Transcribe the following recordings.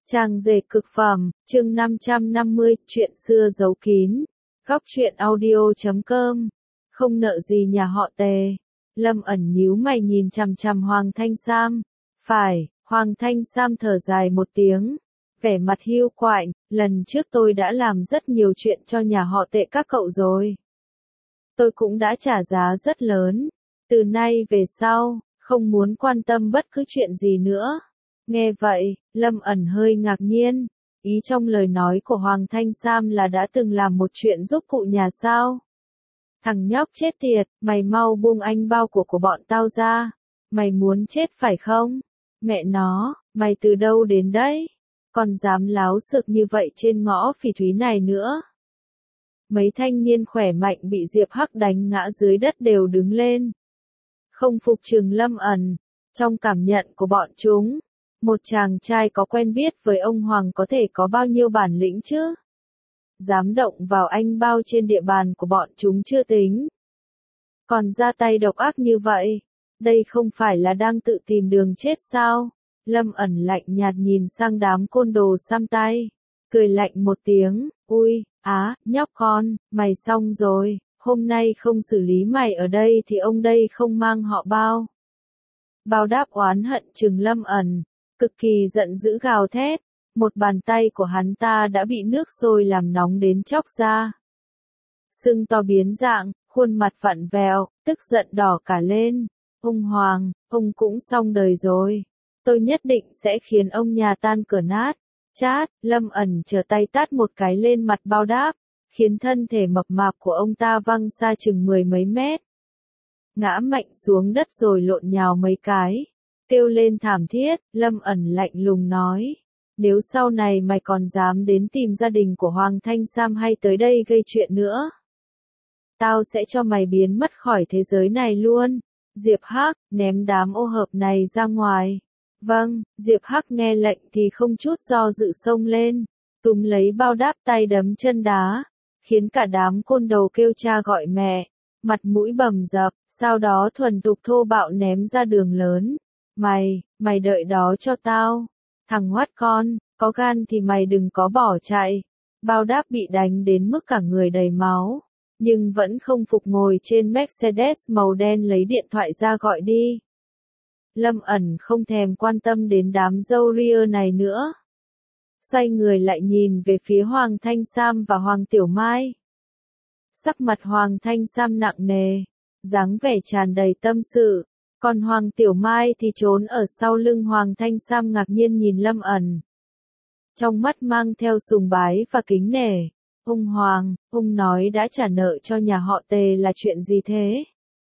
Trang dệt cực phẩm, chương 550, chuyện xưa giấu kín. Góc truyện audio.com. Không nợ gì nhà họ Tề. Lâm ẩn nhíu mày nhìn chằm chằm Hoàng Thanh Sam. Phải, Hoàng Thanh Sam thở dài một tiếng. Vẻ mặt hiu quạnh, lần trước tôi đã làm rất nhiều chuyện cho nhà họ Tề các cậu rồi. Tôi cũng đã trả giá rất lớn. Từ nay về sau, không muốn quan tâm bất cứ chuyện gì nữa. Nghe vậy, Lâm ẩn hơi ngạc nhiên. Ý trong lời nói của Hoàng Thanh Sam là đã từng làm một chuyện giúp cụ nhà sao? Thằng nhóc chết tiệt, mày mau buông anh bao của bọn tao ra. Mày muốn chết phải không? Mẹ nó, mày từ đâu đến đấy? Còn dám láo xược như vậy trên ngõ phỉ thúy này nữa. Mấy thanh niên khỏe mạnh bị Diệp Hắc đánh ngã dưới đất đều đứng lên. Không phục chừng Lâm ẩn. Trong cảm nhận của bọn chúng, một chàng trai có quen biết với ông Hoàng có thể có bao nhiêu bản lĩnh chứ? Dám động vào anh bao trên địa bàn của bọn chúng chưa tính. Còn ra tay độc ác như vậy, đây không phải là đang tự tìm đường chết sao? Lâm ẩn lạnh nhạt nhìn sang đám côn đồ xăm tay, cười lạnh một tiếng, ui, nhóc con, mày xong rồi, hôm nay không xử lý mày ở đây thì ông đây không mang họ Bao. Bao đáp oán hận trừng Lâm ẩn, cực kỳ giận dữ gào thét, một bàn tay của hắn ta đã bị nước sôi làm nóng đến chóc ra. Sưng to biến dạng, khuôn mặt vặn vẹo, tức giận đỏ cả lên. Ông Hoàng, ông cũng xong đời rồi. Tôi nhất định sẽ khiến ông nhà tan cửa nát. Chát, Lâm ẩn trở tay tát một cái lên mặt Bao đáp, khiến thân thể mập mạp của ông ta văng xa chừng 10 mấy mét. Ngã mạnh xuống đất rồi lộn nhào mấy cái. Kêu lên thảm thiết, Lâm ẩn lạnh lùng nói. Nếu sau này mày còn dám đến tìm gia đình của Hoàng Thanh Sam hay tới đây gây chuyện nữa, tao sẽ cho mày biến mất khỏi thế giới này luôn. Diệp Hắc, ném đám ô hợp này ra ngoài. Vâng, Diệp Hắc nghe lệnh thì không chút do dự xông lên, túm lấy Bao đáp tay đấm chân đá, khiến cả đám côn đồ kêu cha gọi mẹ, mặt mũi bầm dập, sau đó thuần thục thô bạo ném ra đường lớn. Mày đợi đó cho tao. Thằng hoắt con, có gan thì mày đừng có bỏ chạy. Bao đáp bị đánh đến mức cả người đầy máu, nhưng vẫn không phục ngồi trên Mercedes màu đen lấy điện thoại ra gọi đi. Lâm ẩn không thèm quan tâm đến đám râu ria này nữa. Xoay người lại nhìn về phía Hoàng Thanh Sam và Hoàng Tiểu Mai. Sắc mặt Hoàng Thanh Sam nặng nề, dáng vẻ tràn đầy tâm sự. Còn Hoàng Tiểu Mai thì trốn ở sau lưng Hoàng Thanh Sam ngạc nhiên nhìn Lâm ẩn. Trong mắt mang theo sùng bái và kính nể. Ông Hoàng, ông nói đã trả nợ cho nhà họ Tề là chuyện gì thế?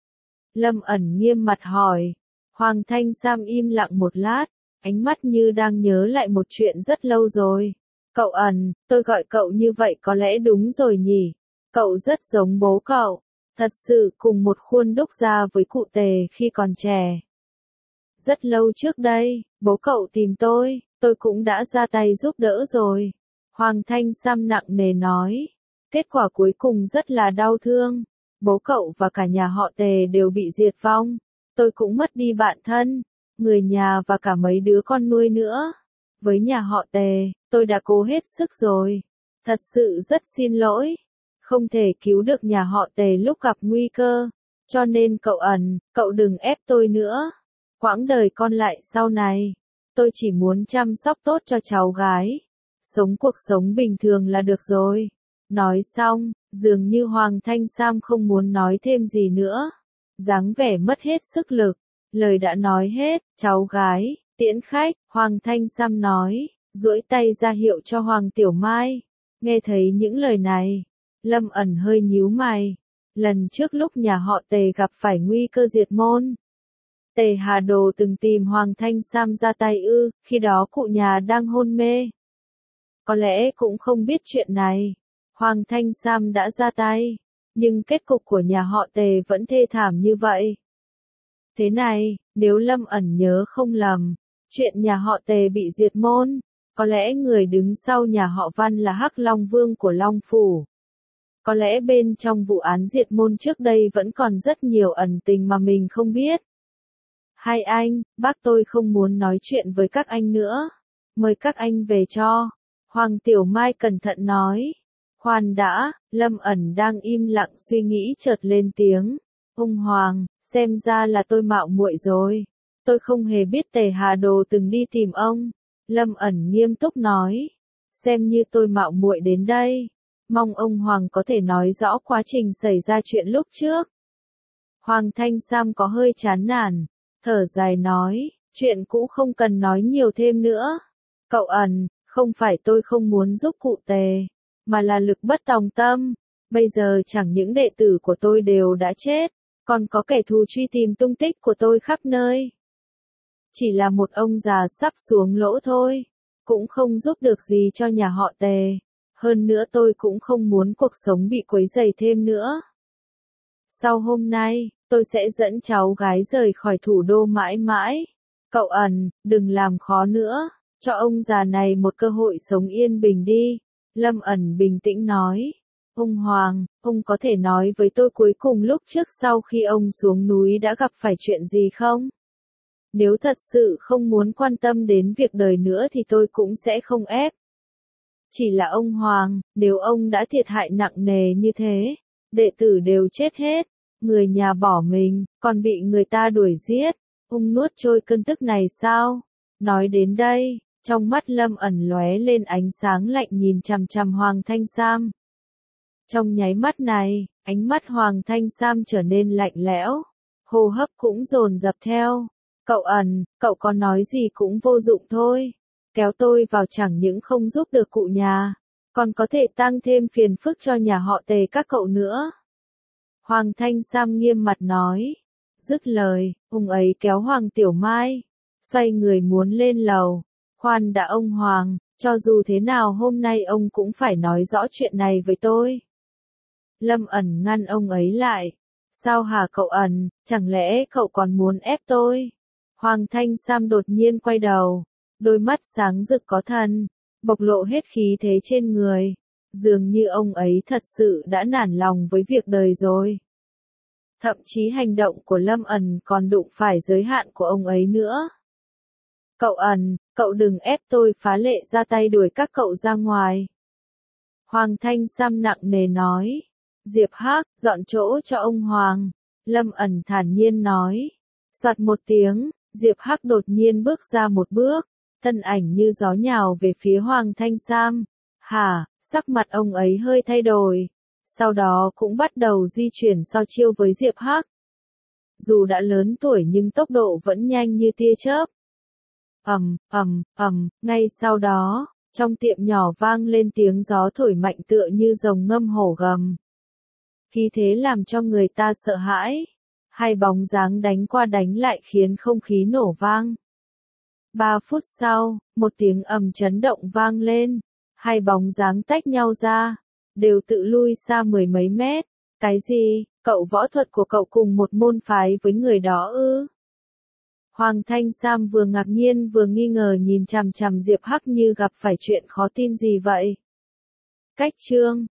Lâm ẩn nghiêm mặt hỏi. Hoàng Thanh Sam im lặng một lát, ánh mắt như đang nhớ lại một chuyện rất lâu rồi. Cậu ẩn, tôi gọi cậu như vậy có lẽ đúng rồi nhỉ? Cậu rất giống bố cậu. Thật sự cùng một khuôn đúc ra với cụ Tề khi còn trẻ. Rất lâu trước đây, bố cậu tìm tôi cũng đã ra tay giúp đỡ rồi. Hoàng Thanh Sam nặng nề nói. Kết quả cuối cùng rất là đau thương. Bố cậu và cả nhà họ Tề đều bị diệt vong. Tôi cũng mất đi bạn thân, người nhà và cả mấy đứa con nuôi nữa. Với nhà họ Tề, tôi đã cố hết sức rồi. Thật sự rất xin lỗi. Không thể cứu được nhà họ Tề lúc gặp nguy cơ. Cho nên cậu ẩn, cậu đừng ép tôi nữa. Quãng đời còn lại sau này, tôi chỉ muốn chăm sóc tốt cho cháu gái. Sống cuộc sống bình thường là được rồi. Nói xong, dường như Hoàng Thanh Sam không muốn nói thêm gì nữa. Dáng vẻ mất hết sức lực. Lời đã nói hết, cháu gái, tiễn khách, Hoàng Thanh Sam nói, duỗi tay ra hiệu cho Hoàng Tiểu Mai. Nghe thấy những lời này, Lâm ẩn hơi nhíu mày. Lần trước lúc nhà họ Tề gặp phải nguy cơ diệt môn, Tề Hà Đồ từng tìm Hoàng Thanh Sam ra tay ư, khi đó cụ nhà đang hôn mê. Có lẽ cũng không biết chuyện này. Hoàng Thanh Sam đã ra tay, nhưng kết cục của nhà họ Tề vẫn thê thảm như vậy. Thế này, nếu Lâm ẩn nhớ không lầm, chuyện nhà họ Tề bị diệt môn, có lẽ người đứng sau nhà họ Văn là Hắc Long Vương của Long Phủ. Có lẽ bên trong vụ án diệt môn trước đây vẫn còn rất nhiều ẩn tình mà mình không biết. Hai anh, bác tôi không muốn nói chuyện với các anh nữa. mời các anh về cho. Hoàng Tiểu Mai cẩn thận nói. Khoan đã, Lâm ẩn đang im lặng suy nghĩ chợt lên tiếng. Ông Hoàng, xem ra là tôi mạo muội rồi. Tôi không hề biết Tề Hà Đồ từng đi tìm ông. Lâm ẩn nghiêm túc nói. Xem như tôi mạo muội đến đây. Mong ông Hoàng có thể nói rõ quá trình xảy ra chuyện lúc trước. Hoàng Thanh Sam có hơi chán nản, thở dài nói, chuyện cũ không cần nói nhiều thêm nữa. Cậu ẩn, không phải tôi không muốn giúp cụ Tề, mà là lực bất tòng tâm. Bây giờ chẳng những đệ tử của tôi đều đã chết, còn có kẻ thù truy tìm tung tích của tôi khắp nơi. Chỉ là một ông già sắp xuống lỗ thôi, cũng không giúp được gì cho nhà họ Tề. Hơn nữa tôi cũng không muốn cuộc sống bị quấy rầy thêm nữa. Sau hôm nay, tôi sẽ dẫn cháu gái rời khỏi thủ đô mãi mãi. Cậu ẩn, đừng làm khó nữa, cho ông già này một cơ hội sống yên bình đi. Lâm ẩn bình tĩnh nói. Ông Hoàng, ông có thể nói với tôi cuối cùng lúc trước sau khi ông xuống núi đã gặp phải chuyện gì không? Nếu thật sự không muốn quan tâm đến việc đời nữa thì tôi cũng sẽ không ép. Chỉ là ông Hoàng, nếu ông đã thiệt hại nặng nề như thế, đệ tử đều chết hết, người nhà bỏ mình, còn bị người ta đuổi giết, ông nuốt trôi cơn tức này sao? Nói đến đây, trong mắt Lâm ẩn lóe lên ánh sáng lạnh nhìn chằm chằm Hoàng Thanh Sam. Trong nháy mắt này, ánh mắt Hoàng Thanh Sam trở nên lạnh lẽo, hô hấp cũng dồn dập theo. Cậu ẩn, cậu có nói gì cũng vô dụng thôi. Kéo tôi vào chẳng những không giúp được cụ nhà, còn có thể tăng thêm phiền phức cho nhà họ Tề các cậu nữa. Hoàng Thanh Sam nghiêm mặt nói. Dứt lời, ông ấy kéo Hoàng Tiểu Mai, xoay người muốn lên lầu. Khoan đã ông Hoàng, cho dù thế nào hôm nay ông cũng phải nói rõ chuyện này với tôi. Lâm ẩn ngăn ông ấy lại. Sao hả cậu ẩn, chẳng lẽ cậu còn muốn ép tôi? Hoàng Thanh Sam đột nhiên quay đầu, đôi mắt sáng rực có thần, bộc lộ hết khí thế trên người. Dường như ông ấy thật sự đã nản lòng với việc đời rồi. Thậm chí hành động của Lâm ẩn còn đụng phải giới hạn của ông ấy nữa. Cậu ẩn, cậu đừng ép tôi phá lệ ra tay đuổi các cậu ra ngoài. Hoàng Thanh Sam nặng nề nói. Diệp Hắc, dọn chỗ cho ông Hoàng. Lâm ẩn thản nhiên nói. Soạt một tiếng, Diệp Hắc đột nhiên bước ra một bước, thân ảnh như gió nhào về phía Hoàng Thanh Sam. Hả, sắc mặt ông ấy hơi thay đổi, sau đó cũng bắt đầu di chuyển so chiêu với Diệp Hắc. Dù đã lớn tuổi nhưng tốc độ vẫn nhanh như tia chớp. Ngay sau đó, trong tiệm nhỏ vang lên tiếng gió thổi mạnh tựa như rồng ngâm hổ gầm. Khí thế làm cho người ta sợ hãi. Hai bóng dáng đánh qua đánh lại khiến không khí nổ vang. 3 phút sau, một tiếng ầm chấn động vang lên. Hai bóng dáng tách nhau ra, đều tự lui xa mười mấy mét. Cái gì, cậu võ thuật của cậu cùng một môn phái với người đó ư? Hoàng Thanh Sam vừa ngạc nhiên vừa nghi ngờ nhìn chằm chằm Diệp Hắc như gặp phải chuyện khó tin gì vậy. Cách chương